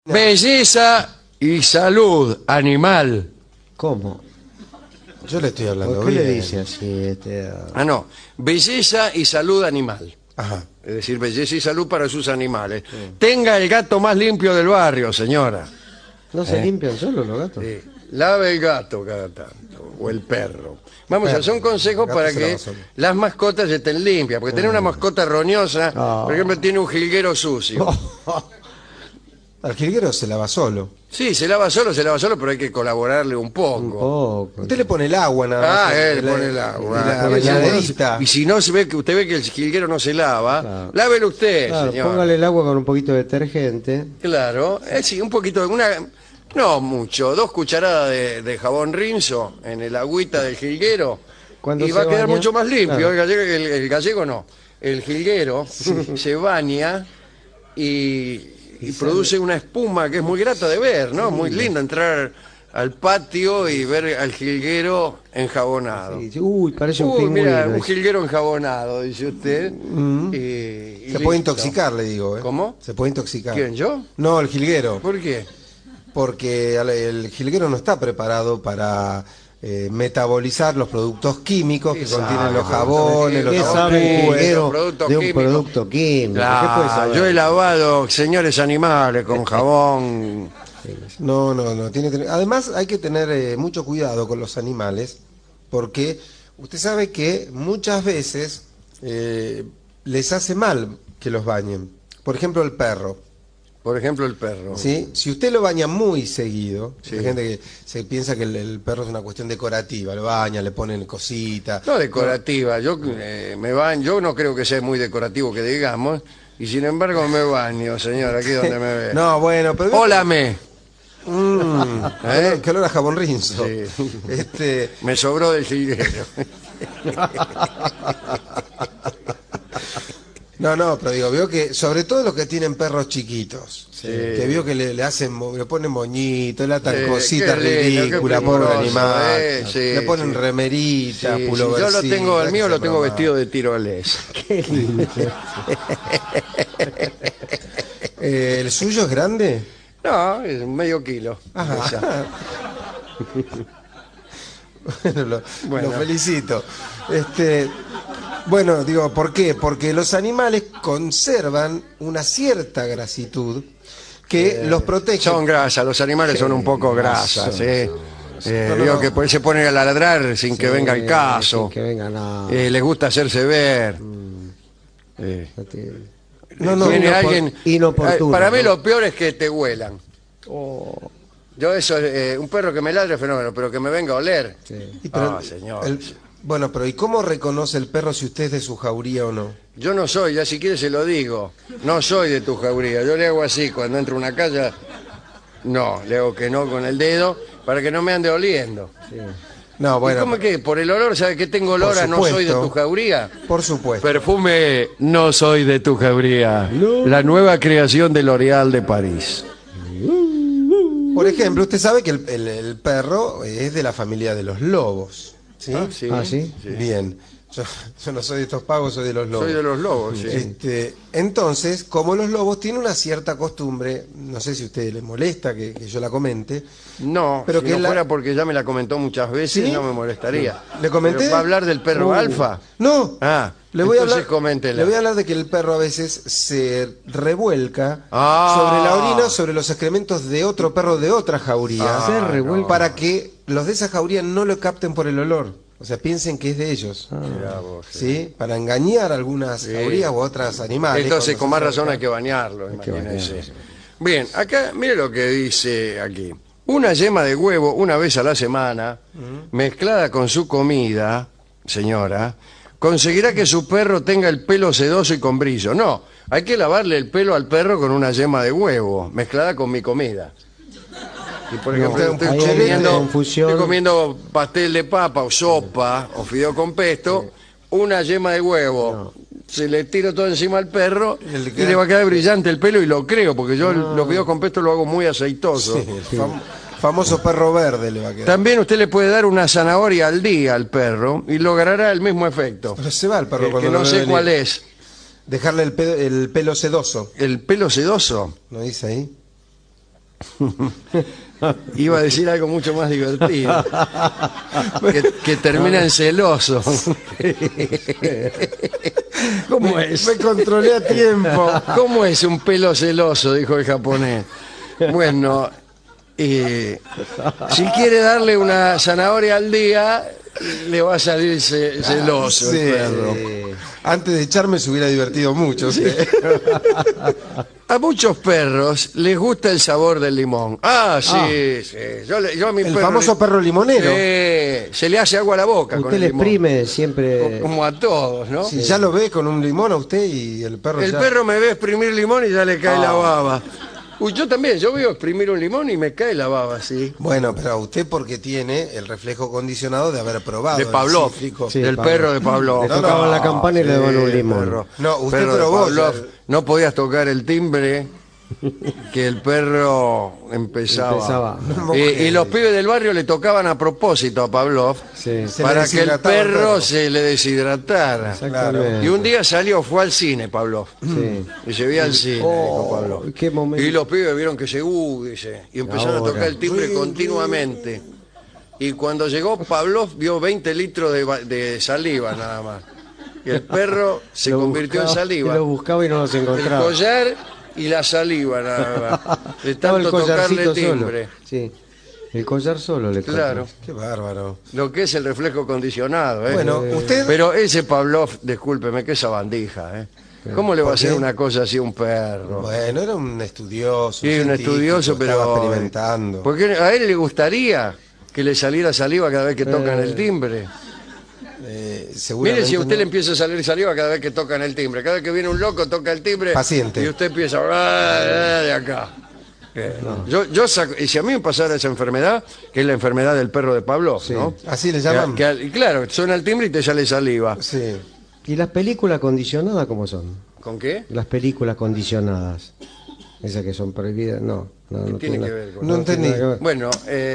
Belleza y salud animal. ¿Cómo? Yo le estoy hablando ¿Por qué bien. le dice así? No. Belleza y salud animal. Ajá. Es decir, belleza y salud para sus animales. Tenga el gato más limpio del barrio, señora. ¿No se limpian solo los gatos? Lave el gato cada tanto, o el perro. Vamos, son consejos El gato para se que lava solo. las mascotas estén limpias. Porque tener una mascota roñosa, por ejemplo, tiene un jilguero sucio. Al jilguero se lava solo. Sí, se lava solo, pero hay que colaborarle un poco. Un poco. Usted le pone el agua nada más. Él pone el agua. Y la A veces bañaderita. y si no se ve que usted ve que el jilguero no se lava, Claro. lávelo usted, Claro, señor. póngale el agua con un poquito de detergente. Claro, sí, un poquito no mucho, 2 cucharadas de jabón Rinzo en el agüita del jilguero Cuando y va a se quedar baña, mucho más limpio. claro. El gallego no, el jilguero se baña y produce una espuma que es muy grata de ver, ¿no? Muy linda entrar al patio y ver al jilguero enjabonado. Sí, uy, parece un Uy, pingüino. mira, un jilguero enjabonado, dice usted. Y Se listo. puede intoxicar, le digo. ¿Cómo? Se puede intoxicar. ¿Quién, yo? No, el jilguero. ¿Por qué? Porque el jilguero no está preparado para metabolizar los productos químicos que Exacto. contienen los jabones, los ¿Qué Los sabe el jabones. jilguero productos de un químicos? producto químico? ¿Qué puede saber? Yo he lavado señores animales con jabón. No. Además, hay que tener mucho cuidado con los animales, porque usted sabe que muchas veces les hace mal que los bañen. Por ejemplo, el perro. Por ejemplo, el perro. ¿Sí? Si usted lo baña muy seguido, Sí. hay gente que se piensa que el perro es una cuestión decorativa, lo baña, le ponen cositas. No decorativa. Yo yo no creo que sea muy decorativo que digamos, y sin embargo me baño, señor, aquí donde me ve. No, bueno, pero... Ólame. Que olor a jabón Rinzo. Sí. Me sobró del jilguero. No, pero digo, veo que, sobre todo los que tienen perros chiquitos, que veo que le ponen moñito, le atan cositas qué lindo, ridículas, qué pobre primoroso, animal, sí, le ponen sí. remerita, Sí, pullovercito, yo lo tengo, el mío lo tengo broma. vestido de tiroles. ¿El suyo es grande? No, es medio kilo. Ajá. Bueno, lo felicito. Bueno, digo, ¿por qué? Porque los animales conservan una cierta grasitud que los protege. Son grasas, los animales son un poco grasas, digo que se ponen a ladrar sin que venga el caso. Sin que venga nada. Les gusta hacerse ver. No, Viene alguien. inoportuno, Para mí ¿no? lo peor es que te huelan. Yo eso, un perro que me ladre es fenómeno, pero que me venga a oler. Y pero señor. Bueno, pero ¿y cómo reconoce el perro si usted es de su jauría o no? Yo no soy, ya si quiere se lo digo. No soy de tu jauría. Yo le hago así cuando entro a una casa. No, le hago que no con el dedo para que no me ande oliendo. No, ¿Y bueno, cómo es que? ¿Por el olor sabe que tengo olor a no soy de tu jauría? por supuesto. Perfume no soy de tu jauría. La nueva creación de L'Oréal de París. Por ejemplo, usted sabe que el perro es de la familia de los lobos. ¿Sí? Sí. Ah, ¿sí? Bien. Yo no soy de estos pagos, soy de los lobos. Soy de los lobos, sí. Entonces, como los lobos tienen una cierta costumbre, no sé si a usted le molesta que yo la comente. No, Pero si que no la- fuera porque ya me la comentó muchas veces, ¿Sí? no me molestaría. ¿Le comenté? Pero ¿va a hablar del perro alfa? No. Ah, Le voy a entonces hablar, coméntela. le voy a hablar de que el perro a veces se revuelca Ah. sobre la orina, sobre los excrementos de otro perro de otra jauría, Se revuelca. para que los de esa jauría no lo capten por el olor. O sea, piensen que es de ellos. Mirá vos, ¿Sí? Para engañar a algunas jaurías u otras animales. Entonces, cuando con se más razón acercan. hay que bañarlo, imagínese. Bien, acá, mire lo que dice aquí. Una yema de huevo una vez a la semana, mezclada con su comida, señora, conseguirá que su perro tenga el pelo sedoso y con brillo. No, hay que lavarle el pelo al perro con una yema de huevo, mezclada con mi comida. Y por ejemplo, ahí hay una confusión. estoy comiendo pastel de papa o sopa o fideo con pesto, una yema de huevo. Se le tiro todo encima al perro y le va a quedar brillante el pelo, y lo creo, porque yo los fideos con pesto lo hago muy aceitoso. Sí, el famoso perro verde le va a quedar. También usted le puede dar una zanahoria al día al perro y logrará el mismo efecto. Pero se va el perro cuando Que lo no ve sé venir. cuál es. Dejarle el pelo sedoso, ¿El pelo sedoso? ¿no dice ahí? Iba a decir algo mucho más divertido. Que termina en celoso. ¿Cómo es? Me controlé a tiempo. ¿Cómo es un pelo celoso? Dijo el japonés. Bueno, si quiere darle una zanahoria al día, le va a salir celoso Sí. el perro. Antes de echarme se hubiera divertido mucho. Sí. A muchos perros les gusta el sabor del limón. Sí, sí. Yo a mi El perro famoso perro limonero. se le hace agua a la boca con Usted el le limón. exprime siempre. Como a todos, ¿no? Si ya lo ve con un limón a usted y el perro El ya... perro me ve exprimir limón y ya le cae la baba. Uy, yo también, yo veo exprimir un limón y me cae la baba, sí. Bueno, pero a usted porque tiene el reflejo condicionado de haber probado De el Pavlov, cítrico. Sí, del Pavlov. perro de Pavlov. Le tocaban la campana y le daban un limón. perro. No, usted Perro de probó Pavlov. ya. No podías tocar el timbre que el perro empezaba. Y los pibes del barrio le tocaban a propósito a Pavlov Sí. Se para le que el deshidrataba el perro perro. se le deshidratara. Exactamente. Y un día fue al cine Pavlov. Sí. Y se veía al cine, dijo Pavlov. Qué momento. Y los pibes vieron que se dice, y empezaron a Ahora. tocar el timbre continuamente. Y cuando llegó Pavlov vio 20 litros de saliva nada más. Y el perro se Lo convirtió buscaba, en saliva. y lo buscaba y no los El encontraba. collar y la saliva nada más. De Estaba el tanto tocarle collarcito timbre. solo. Sí. El collar solo le Claro. Qué bárbaro. Lo que es el reflejo condicionado, ¿eh? Bueno, usted... Pero ese Pavlov, discúlpeme, que esa bandija, ¿eh? ¿Cómo le va a ¿Por hacer qué? una cosa así a un perro? Bueno, era un estudioso. Sí, un científico, estudioso, pero... estaba experimentando. Porque a él le gustaría que le saliera saliva cada vez que tocan el timbre. Mire, Seguramente si a usted no. le empieza a salir saliva cada vez que tocan el timbre. Cada vez que viene un loco, toca el timbre. Paciente. Y usted empieza de acá. Yo saco, y si a mí me pasara esa enfermedad, que es la enfermedad del perro de Pavlov, ¿no? Así le llaman. Y claro, suena el timbre y te sale saliva. Sí. ¿Y las películas condicionadas cómo son? ¿Con qué? Las películas condicionadas. Esas que son prohibidas, no. No Tiene tiene que nada- ver con... No tiene entendí. nada que ver. Bueno,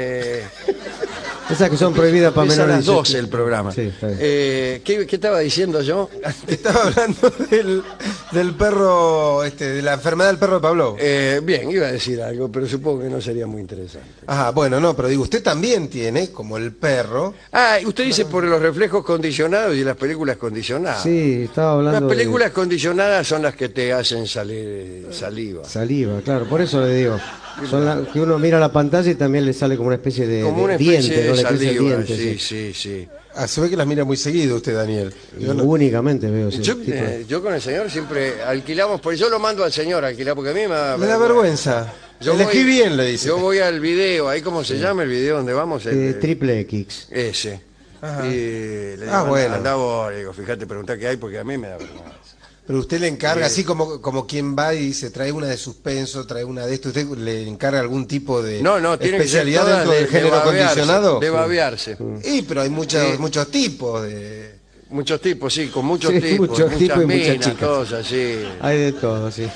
Esas que son prohibidas para es a menores las de 12 el programa. Sí, está bien. ¿Qué estaba diciendo yo? Estaba hablando del perro, de la enfermedad del perro de Pavlov. Bien, iba a decir algo, pero supongo que no sería muy interesante. Ajá, bueno, no, pero digo, usted también tiene, como el perro, Y usted dice por los reflejos condicionados y las películas condicionadas. Sí, estaba hablando Las películas de condicionadas son las que te hacen salir saliva. saliva, claro, por eso le digo. Son las que uno mira la pantalla y también le sale como una especie de, Como una de especie diente, de no le crece el saliva, diente. sí, sí. se ve que las mira muy seguido usted, Daniel. Y Yo no- únicamente veo ese Yo, tipo de- yo con el señor siempre alquilamos, porque yo lo mando al señor a alquilar, porque a mí me da Le da vergüenza. Elegí bien, le dice. Yo voy al video, ahí cómo se llama el video donde vamos. Triple X. Ese. Ajá. Y le digo, Bueno. anda vos, le digo, fíjate, preguntá qué hay, porque a mí me da vergüenza. Pero usted le encarga, así como quien va y se trae una de suspenso, trae una de esto, ¿usted le encarga algún tipo de No, tiene que ser especialidad todas dentro del género babearse, condicionado? de babearse. Sí, pero hay Sí. muchos tipos de... Muchos tipos, sí, con muchos Sí, tipos, muchos muchas tipos y muchas minas, chicas. cosas así. Hay de todo, sí.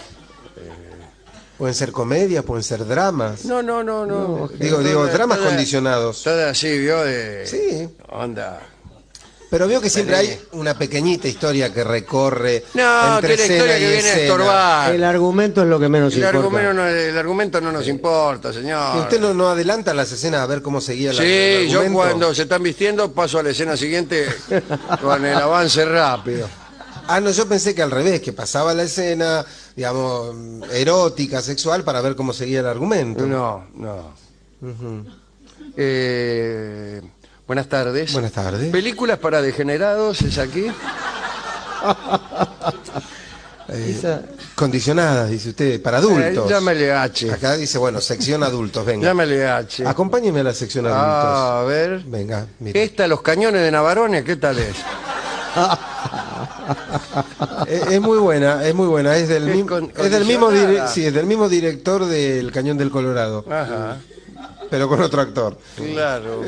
Pueden ser comedias, pueden ser dramas. No. Digo, dramas condicionados. Todas así, vio, de... Sí. Onda. Pero veo que siempre hay una pequeñita historia que recorre No, entre que la historia escena y que viene a escena. estorbar. El argumento es lo que menos El importa. argumento no nos importa, ¿Y señor. usted no adelanta las escenas a ver cómo seguía Sí, el yo argumento? cuando se están vistiendo paso a la escena siguiente con el avance rápido. No, yo pensé que al revés, que pasaba la escena, digamos, erótica, sexual, para ver cómo seguía el argumento. No. Buenas tardes. Buenas tardes. ¿Películas para degenerados es aquí? Esa- Condicionadas, dice usted, para adultos. Llámele H. Acá dice, bueno, sección adultos, venga. Llámele H. Acompáñeme a la sección adultos. A ver. Venga, mire. Esta, los cañones de Navarone, ¿qué tal es? Es muy buena, es muy buena. Es del, es del mismo condicionada. sí, es del mismo director del Cañón del Colorado, Ajá, pero con otro actor. claro.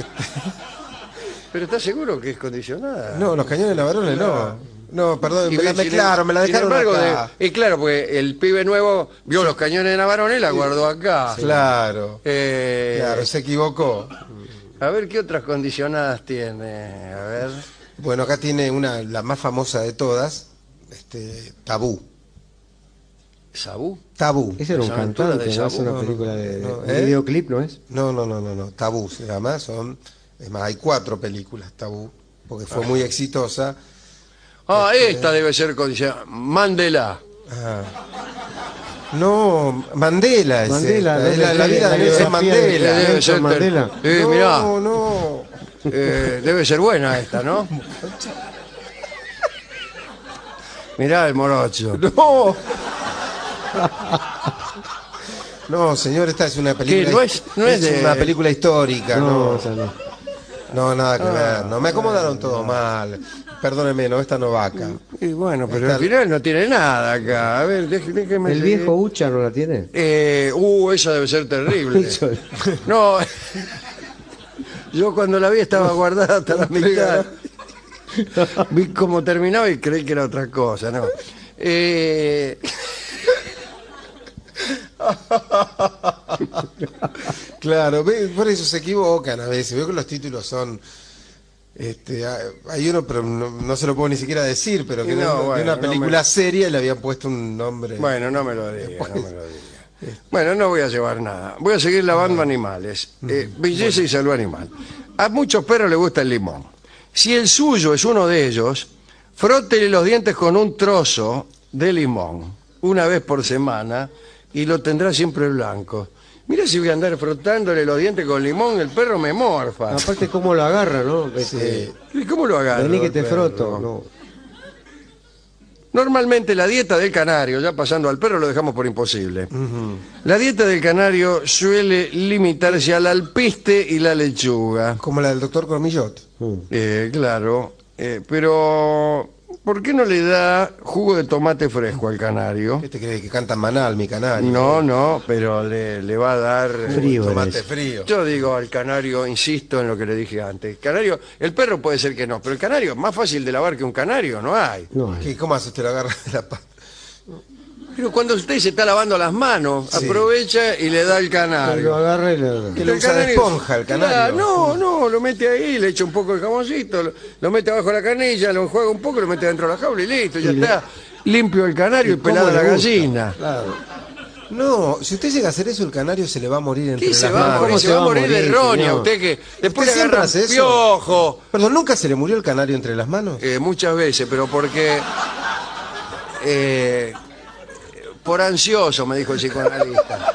¿Pero estás seguro que es condicionada? No, los Cañones de Navarone no. No, perdón, Y me la sin- mezclaron, me la sin dejaron embargo, acá. y claro, porque el pibe nuevo vio los cañones de Navarone y la guardó acá. Claro, Eh, claro, se equivocó. A ver qué otras condicionadas tiene. A ver. Bueno, acá tiene la más famosa de todas, Tabú. ¿Sabú? Tabú. Ese era un Las aventuras cantante, de ¿no? Es Sabu. una película de no, un ¿eh? videoclip, ¿no es? No. Tabú se llama. Es más, hay 4 películas Tabú, porque fue muy exitosa. Esta debe ser con Mandela. Ah. No, Mandela es Mandela, esta, ¿no? es la vida de Nelson biografía de- Mandela. de- Debe ser Mandela. No, mirá, no. debe ser buena esta, ¿no? Mirá el morocho. No. No, señor, esta es una película. ¿Qué? No es de- una película histórica, No, no. esa no. No, nada que ver. No, me acomodaron todo mal. Perdóneme, no, esta no va acá. Y bueno, pero Esta- al final no tiene nada acá. A ver, déjeme ¿El seguir. viejo Ucha no la tiene? Esa debe ser terrible. Eso- No, yo cuando la vi estaba guardada hasta la mitad. Vi cómo terminaba y creí que era otra cosa, ¿no? Claro, por eso se equivocan a veces. Veo que los títulos son. Hay uno, pero no se lo puedo ni siquiera decir, pero que No, de bueno, una no película me- seria le habían puesto un nombre. Bueno, no me lo diga, no me lo diga. Bueno, no voy a llevar nada. Voy a seguir lavando animales. Belleza y salud animal. A muchos perros les gusta el limón. Si el suyo es uno de ellos, frótele los dientes con un trozo de limón una vez por semana y lo tendrá siempre blanco. Mira, si voy a andar frotándole los dientes con limón, el perro me morfa. Aparte, ¿cómo lo agarra, no? ¿Y cómo lo agarro? Vení que el te perro? froto. No. Normalmente la dieta del canario, ya pasando al perro lo dejamos por imposible. La dieta del canario suele limitarse al alpiste y la lechuga. Como la del doctor Cormillot. Claro, pero ¿por qué no le da jugo de tomate fresco al canario? ¿Qué te cree que canta Manal, mi canario? No, pero le va a dar... Frío. Tomate eres. frío. Yo digo al canario, insisto en lo que le dije antes. Canario, el perro puede ser que no, pero el canario, más fácil de lavar que un canario, no hay. No hay. ¿Cómo hace usted? Lo agarra de la pata. Pero cuando usted se está lavando las manos, Sí. aprovecha y le da al Lo canario. agarra y le... Que lo El usa de canario- esponja, el canario. No, lo mete ahí, le echa un poco de jamoncito, lo mete abajo de la canilla, lo enjuaga un poco, lo mete dentro de la jaula y listo, ya está. Limpio el canario y ¿Cómo pelada la le gusta? gallina. Claro. No, si usted llega a hacer eso, el canario se le va a morir entre ¿Qué se las va a manos. morir? ¿Cómo Se va a morir de roña, señor? usted que después le siempre agarra hace eso? piojo. Perdón, ¿nunca se le murió el canario entre las manos? Muchas veces, pero porque... por ansioso, me dijo el psicoanalista.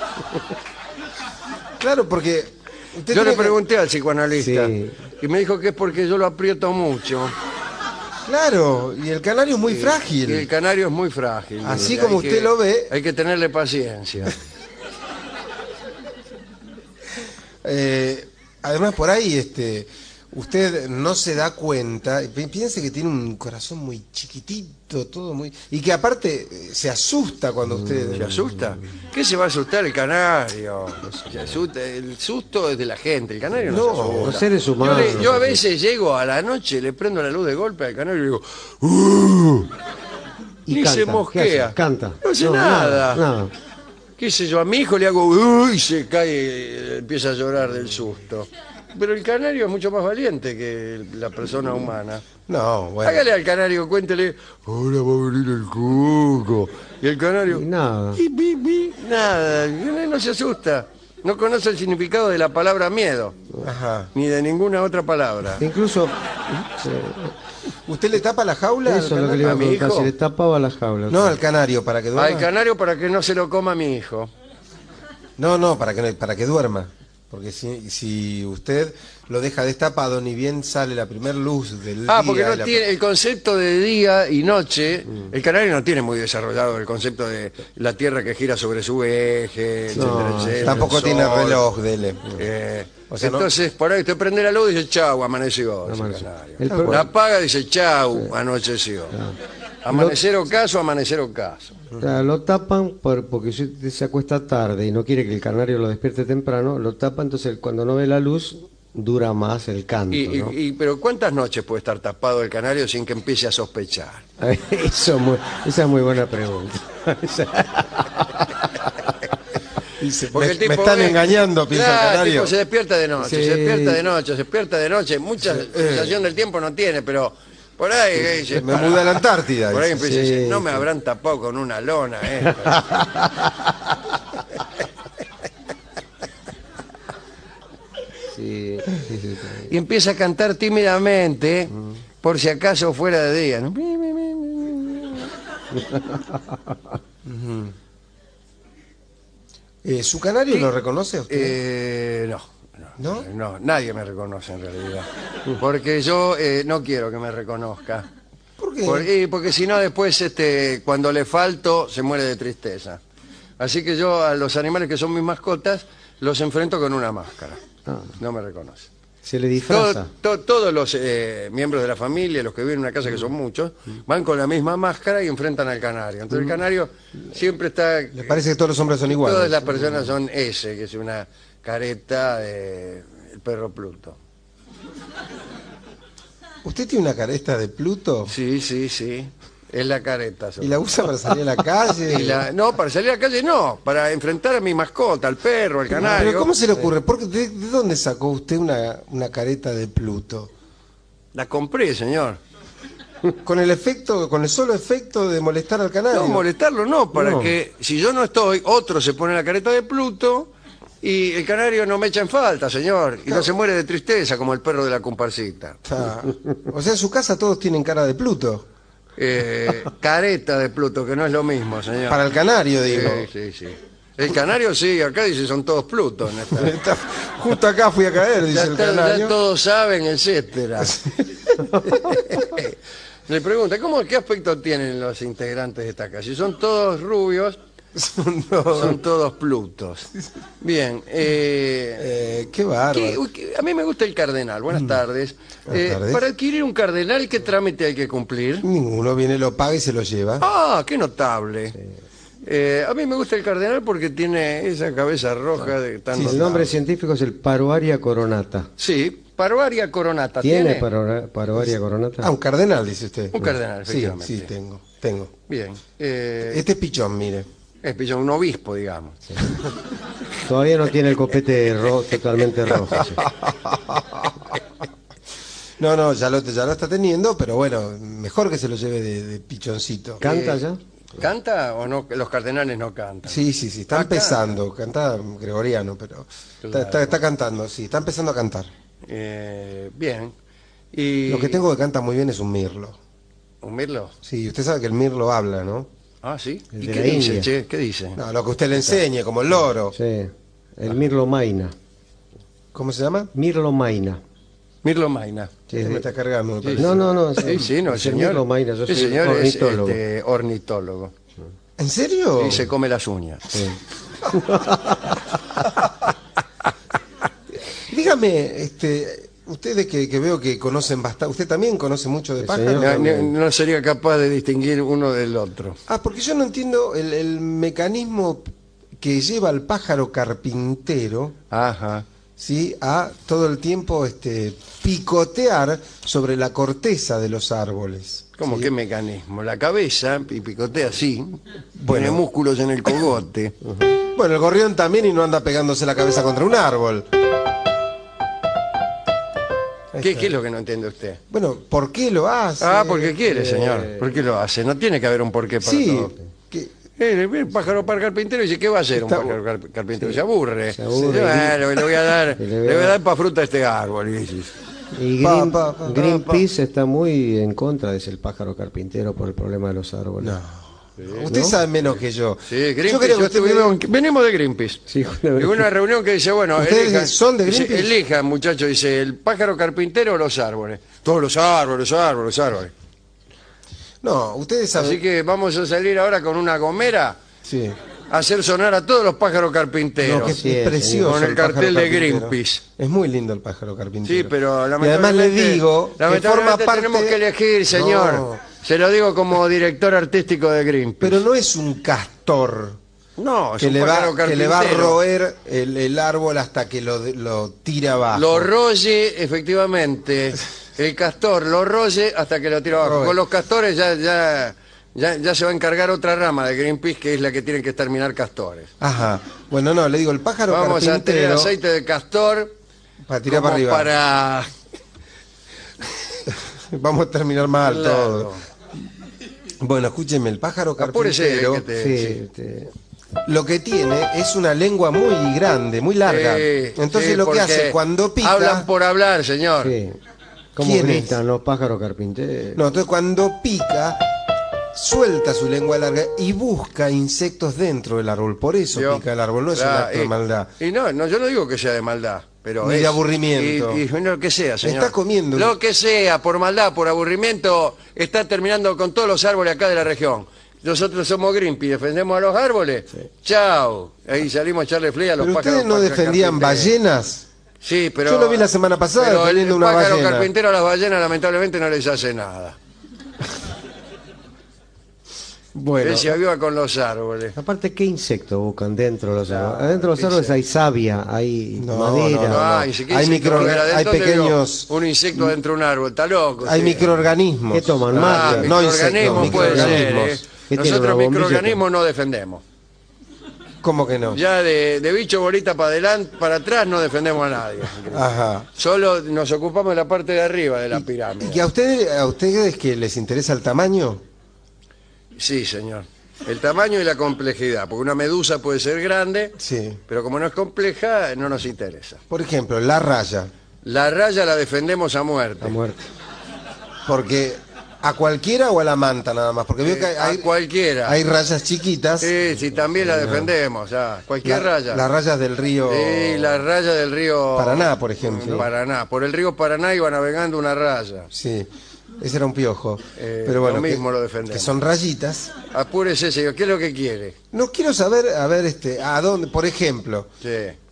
Claro, porque... usted Yo le tiene que- pregunté al psicoanalista Sí. y me dijo que es porque yo lo aprieto mucho. Claro, y el canario es muy frágil. Y el canario es muy frágil. Así Y como hay usted lo ve. Hay que tenerle paciencia. Además, por ahí, usted no se da cuenta, piense que tiene un corazón muy chiquitito, todo muy... Y que aparte se asusta cuando usted... ¿Se asusta? ¿Qué se va a asustar el canario? Se asusta. El susto es de la gente, el canario no, No, se asusta. Los seres Yo, humanos. yo a veces llego a la noche, le prendo la luz de golpe al canario y digo, ¡uh! Y Ni canta. se ¿Qué mosquea. hace? Canta. No hace nada. Nada. qué sé yo, a mi hijo le hago uy, se cae, empieza a llorar del susto. Pero el canario es mucho más valiente que la persona humana. No, bueno. Hágale al canario, cuéntele, ahora va a venir el cuco. Y el canario, Y nada. nada, no se asusta. No conoce el significado de la palabra miedo, Ajá. ni de ninguna otra palabra. Incluso, ¿Usted le tapa la jaula? eso es al lo que le iba a ¿A mi preguntar, hijo? si le tapaba la jaula. No, al canario, para que duerma. Al canario para que no se lo coma mi hijo. No, para que duerma. Porque si usted lo deja destapado, ni bien sale la primer luz del día. Porque no la- tiene el concepto de día y noche. El canario no tiene muy desarrollado el concepto de la Tierra que gira sobre su eje, No, etcétera, etcétera, Tampoco el tiene sol. reloj, dele. O sea, no- Entonces, por ahí usted prende la luz y dice, chau, amaneció. dice el Amaneció. canario. El pro- La apaga y dice, chau, anocheció. Amanecer ocaso, amanecer ocaso. O sea, lo tapan porque si usted se acuesta tarde y no quiere que el canario lo despierte temprano, lo tapa, entonces cuando no ve la luz dura más el canto, ¿no? Pero ¿cuántas noches puede estar tapado el canario sin que empiece a sospechar? Esa es muy buena pregunta. Dice, Porque me, el tipo me están ve- engañando, piensa el Claro, el canario. tipo se despierta de noche, Sí. se despierta de noche, se despierta de noche. Mucha sensación del tiempo no tiene, pero Por ahí dice, Me mudé a la Antártida. por ahí dice. empieza a decir, Sí, no me habrán tapado con una lona esta. Sí, sí, sí, sí. Y empieza a cantar tímidamente, por si acaso fuera de día, ¿no? ¿Su canario lo reconoce a usted? No, ¿No? no, nadie me reconoce en realidad. Porque yo no quiero que me reconozca. ¿Por qué? Porque si no después cuando le falto se muere de tristeza. Así que yo a los animales que son mis mascotas los enfrento con una máscara. No me reconoce. Se le disfraza. Todos los miembros de la familia, los que viven en una casa, que son muchos, van con la misma máscara y enfrentan al canario. Entonces el canario siempre está... ¿Le parece que todos los hombres son iguales? Todas las personas son ese, que es una careta de el perro Pluto. ¿Usted tiene una careta de Pluto? Sí, sí, sí. Es la careta. ¿Y la usa para salir a la calle? No, para salir a la calle no, para enfrentar a mi mascota, al perro, al canario. ¿Pero cómo se le ocurre? ¿De dónde sacó usted una careta de Pluto? La compré, señor. Con el solo efecto de molestar al canario. No, molestarlo no, para No. que si yo no estoy, otro se pone la careta de Pluto y el canario no me echa en falta, señor. Y no se muere de tristeza como el perro de la comparsita. Ah, o sea, en su casa todos tienen cara de Pluto. Careta de Pluto, que no es lo mismo, señor. Para el canario, digo. Sí, sí, sí. El canario sí, acá dice son todos Pluto. En esta- Justo acá fui a caer, dice Ya, el canario. ya todos saben, etcétera. Le pregunta, ¿qué aspecto tienen los integrantes de esta casa? Si son todos rubios, son todos Plutos. Bien. Qué bárbaro. A mí me gusta el cardenal. Buenas tardes. Buenas tardes. Para adquirir un cardenal, ¿qué trámite hay que cumplir? Ninguno viene, lo paga y se lo lleva. Ah, qué notable. A mí me gusta el cardenal porque tiene esa cabeza roja de tan El notable. nombre científico es el Paruaria coronata. Sí, Paruaria coronata. ¿Tiene Paruaria coronata? Ah, un cardenal, dice usted. Un cardenal, Sí, efectivamente. sí, tengo. Bien. Este es pichón, mire. Es pillón, un obispo, digamos. Todavía no tiene el copete totalmente rojo. Sí. No, ya lo está teniendo, pero bueno, mejor que se lo lleve de pichoncito. ¿Canta ya? ¿Canta o no? Los cardenales no cantan. Sí, está Ah, empezando, canta gregoriano, pero está cantando, sí, está empezando a cantar. Bien. Y... Lo que tengo que canta muy bien es un mirlo. ¿Un mirlo? Sí, usted sabe que el mirlo habla, ¿no? Ah, sí. El ¿Y de qué la dice, India. che? ¿Qué dice? No, lo que usted le enseñe, como el loro. Sí. El Mirlo Maina. ¿Cómo se llama? Mirlo Maina. Mirlo Maina. Sí, Me sí. está cargando. me Sí, parece. No. Sí, sí, no, el es el señor. Mirlo Maina, yo el soy señor ornitólogo. es ornitólogo. ¿En serio? Y se come las uñas. Sí. Dígame, ustedes que veo que conocen bastante, usted también conoce mucho de Sí, pájaros. señor. No sería capaz de distinguir uno del otro. Ah, porque yo no entiendo el mecanismo que lleva al pájaro carpintero, Ajá. ¿sí? A todo el tiempo picotear sobre la corteza de los árboles. ¿Cómo ¿sí? qué mecanismo? La cabeza picotea así, Bueno. tiene músculos en el cogote. Bueno, el gorrión también y no anda pegándose la cabeza contra un árbol. Ahí ¿Qué está. es lo que no entiende usted? Bueno, ¿por qué lo hace? Ah, porque quiere, señor. ¿Por qué lo hace? No tiene que haber un porqué para Sí, todo. que- El pájaro para carpintero dice, ¿qué va a hacer un Está- pájaro carpintero? Se aburre. Se aburre. Bueno, le voy a dar, Y le voy a dar para fruta a este árbol. Y dice, Y Pa. Greenpeace está muy en contra de ese pájaro carpintero por el problema de los árboles. No. Usted sabe menos que yo. sí, Yo Greenpeace, creo que usted venimos de Greenpeace. Sí, Y una reunión que dice, bueno, ¿Ustedes son de dice, Greenpeace? elijan, muchachos, dice, el pájaro carpintero o los árboles. Todos los árboles, los árboles. No, ustedes saben. Así que vamos a salir ahora con una gomera Sí. a hacer sonar a todos los pájaros No, carpinteros. que Sí, es precioso. con el pájaro cartel de carpintero. Greenpeace. Es muy lindo el pájaro carpintero. Sí, pero Y además lamentablemente, le digo que forma lamentablemente parte. tenemos que elegir, señor. No, Se lo digo como director artístico de Greenpeace. pero no es un castor no, es que un le, pájaro que le va a carpintero. roer el árbol hasta que lo tira abajo. Lo roye, efectivamente. El castor lo roye hasta que lo tira abajo. Roe. Con los castores ya se va a encargar otra rama de Greenpeace, que es la que tienen que exterminar castores. Ajá. Bueno, no, le digo, el pájaro Vamos a tener carpintero aceite de castor para tirar como para arriba. para Vamos a terminar mal Claro. todo. Bueno, escúcheme, el pájaro Apúrese, carpintero que te- Sí, lo que tiene es una lengua muy grande, muy larga. Entonces sí, lo que porque hace cuando pica... hablan por hablar, señor. sí. ¿Cómo ¿Quién es? gritan los pájaros carpinteros? No, entonces cuando pica, suelta su lengua larga y busca insectos dentro del árbol. Por eso ¿Vio? pica el árbol, no es un Claro, acto de maldad. Y no, yo no digo que sea de maldad, pero Ni es... de aburrimiento. Y lo que sea, señor. Está comiendo. Lo que sea, por maldad, por aburrimiento, está terminando con todos los árboles acá de la región. Nosotros somos Greenpeace, defendemos a los árboles. Chao. Ahí salimos a echarle fleas a los Pero pájaros. ustedes no defendían carpinteros. ballenas. Sí, pero... Yo lo vi la semana pasada pero defendiendo el una pájaro ballena. carpintero a las ballenas lamentablemente no les hace nada. Bueno, Él se aviva con los árboles. Aparte, ¿qué insectos buscan dentro de los árboles? Adentro de los árboles hay savia, hay No, madera. no, no. Ay, si quiere Hay insecto, micro- ¿de hay dónde vio pequeños- un insecto dentro de un árbol, está loco. hay sí. microorganismos. ¿Qué toman? Ah, mate. No microorganismos insectos, puede ser. microorganismos. ¿Qué tiene, Nosotros una bombilla? microorganismos no defendemos. ¿Cómo que no? Ya de bicho bolita para adelante, para atrás no defendemos a nadie. Ajá. Solo nos ocupamos de la parte de arriba de la ¿Y pirámide. a ustedes que les interesa el tamaño? Sí, señor. El tamaño y la complejidad, porque una medusa puede ser grande, Sí. pero como no es compleja, no nos interesa. Por ejemplo, la raya. La raya la defendemos a muerte. La muerte. Porque a cualquiera o a la manta nada más. Porque veo que A cualquiera. hay rayas chiquitas. Sí, sí, también la defendemos. Cualquier raya. Las rayas del río Sí, la raya del río Paraná, por ejemplo. Paraná. Por el río Paraná iba navegando una raya. Sí, ese era un piojo. Pero lo bueno, mismo que, lo defendemos. que son rayitas. Apúrese, señor. ¿Qué es lo que quiere? No quiero saber, a ver, a dónde, por ejemplo, Sí.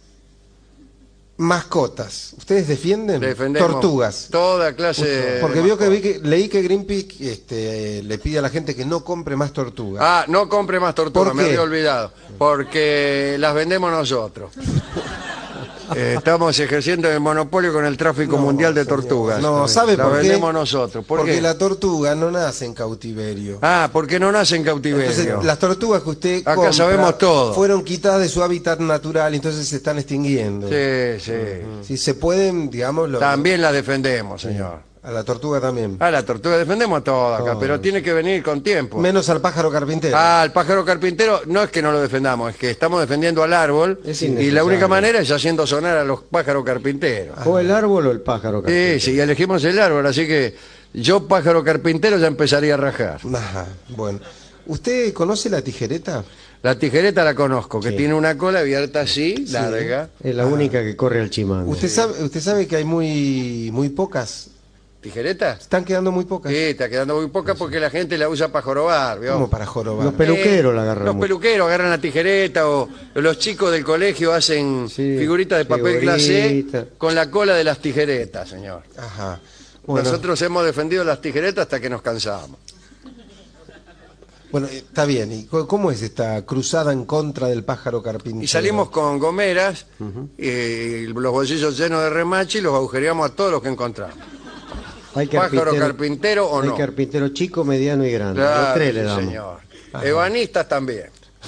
mascotas. ¿Ustedes defienden? Defendemos Tortugas. toda clase de Porque vio que, mascotas. leí que Greenpeace le pide a la gente que no compre más tortugas. Ah, no compre más tortugas, ¿Por me qué? había olvidado. Porque las vendemos nosotros. Estamos ejerciendo el monopolio con el tráfico mundial de señor. tortugas. No, ¿sabe la por qué? vendemos nosotros. ¿Por Porque qué? la tortuga no nace en cautiverio. Ah, porque no nace en cautiverio. Entonces, las tortugas que usted Acá compra sabemos todo. fueron quitadas de su hábitat natural, entonces se están extinguiendo. Sí, sí. Si se pueden, digamos, También las defendemos, señor. a la tortuga también. Ah, la tortuga defendemos a todas acá, Todas. pero tiene que venir con tiempo. Menos al pájaro carpintero. Ah, el pájaro carpintero, no es que no lo defendamos, es que estamos defendiendo al árbol Es y la innecesario. única manera es haciendo sonar a los pájaros carpinteros. O el árbol o el pájaro Sí, carpintero. sí, elegimos el árbol, así que yo pájaro carpintero ya empezaría a rajar. Ajá, bueno. ¿Usted conoce la tijereta? La tijereta la conozco, que tiene una cola abierta así, larga. Es la única que corre al chimán. Usted sabe que hay muy pocas. ¿Tijereta? Están quedando muy pocas. Sí, está quedando muy poca porque la gente la usa para jorobar, ¿vio? Como para jorobar. Los peluqueros la agarran Los mucho. peluqueros agarran la tijereta o los chicos del colegio hacen Sí, figuritas de papel glacé figurita. con la cola de las tijeretas, señor. Ajá. Bueno, Nosotros hemos defendido las tijeretas hasta que nos cansamos. bueno, está bien. ¿Y cómo es esta cruzada en contra del pájaro carpintero? Y salimos con gomeras, y los bolsillos llenos de remache y los agujereamos a todos los que encontramos. Hay Pájaro carpintero o no. Hay carpintero chico, mediano y grande. Claro, Los tres le sí, damos. señor. Ebanistas también.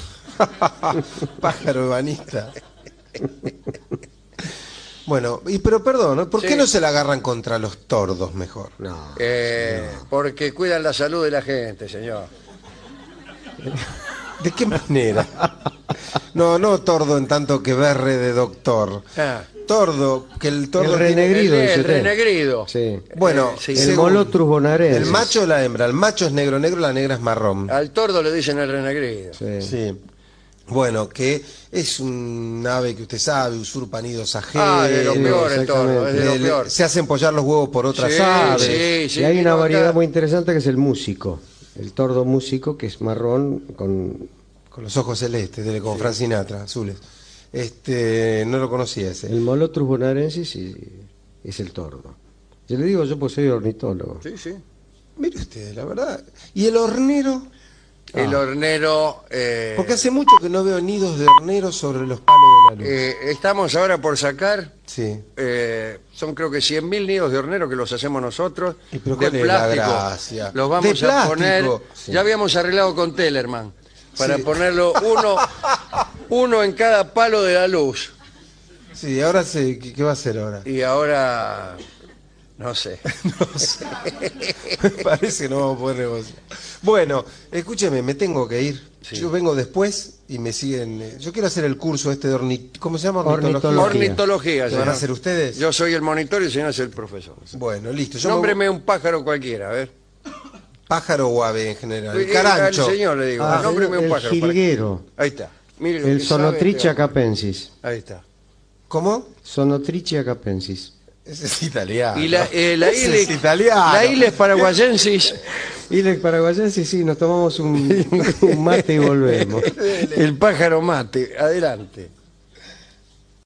Pájaro ebanista. Bueno, pero perdón, ¿no? ¿Por Sí. qué no se la agarran contra los tordos mejor? No. Porque cuidan la salud de la gente, señor. ¿De qué manera? No tordo en tanto que berre de doctor. Ah, Tordo, que el tordo El tiene- renegrido. el dice usted. renegrido. Sí. Bueno, Sí. El según- Molothrus bonaerensis. el macho o la hembra. El macho es negro, la negra es marrón. Al tordo le dicen el renegrido. Sí. Sí. Bueno, que es un ave que usted sabe, usurpa nidos ajenos. Ah, de lo peor el tordo, es de lo peor. Se hacen pollar los huevos por otras Sí, aves. sí, sí, y hay vino una variedad acá. muy interesante que es el músico. El tordo músico, que es marrón con... Con los ojos celestes, como Frank Sinatra, azules. No lo conocía ese. El Molothrus bonaerensis es el tordo. Yo le digo yo pues soy ornitólogo. Sí, sí. Mire usted, la verdad. ¿Y el hornero? El hornero... Porque hace mucho que no veo nidos de hornero sobre los palos de la luz. estamos ahora por sacar... Sí. son creo que 100.000 nidos de hornero que los hacemos nosotros ¿Y pero de cuál es la plástico. gracia? Los vamos ¿De a poner. plástico? Ya habíamos arreglado con Tellerman para Sí. ponerlo uno en cada palo de la luz. Sí, ahora ¿qué va a hacer ahora? Y ahora No sé. No sé. Me parece que no vamos a poder negociar. Bueno, escúcheme, me tengo que ir. Sí. Yo vengo después y me siguen. Yo quiero hacer el curso este de ¿cómo se llama? Ornitología. Ornitología, ¿Qué van a señor. hacer ustedes? Yo soy el monitor y el señor es el profesor. Bueno, listo. Yo me Nómbreme un pájaro cualquiera, a ver. pájaro o ave en general. El Al carancho. señor le digo, Ah, nómbreme un el pájaro. jilguero, Ahí está. Mire lo el que sabe Sonotrichia este hombre. capensis. Ahí está. ¿Cómo? Sonotrichia capensis. Ese es italiano. Y la Ese Ilex, es italiano. la Ilex paraguayensis, Ilex paraguayensis, sí, nos tomamos un mate y volvemos. el pájaro mate. Adelante.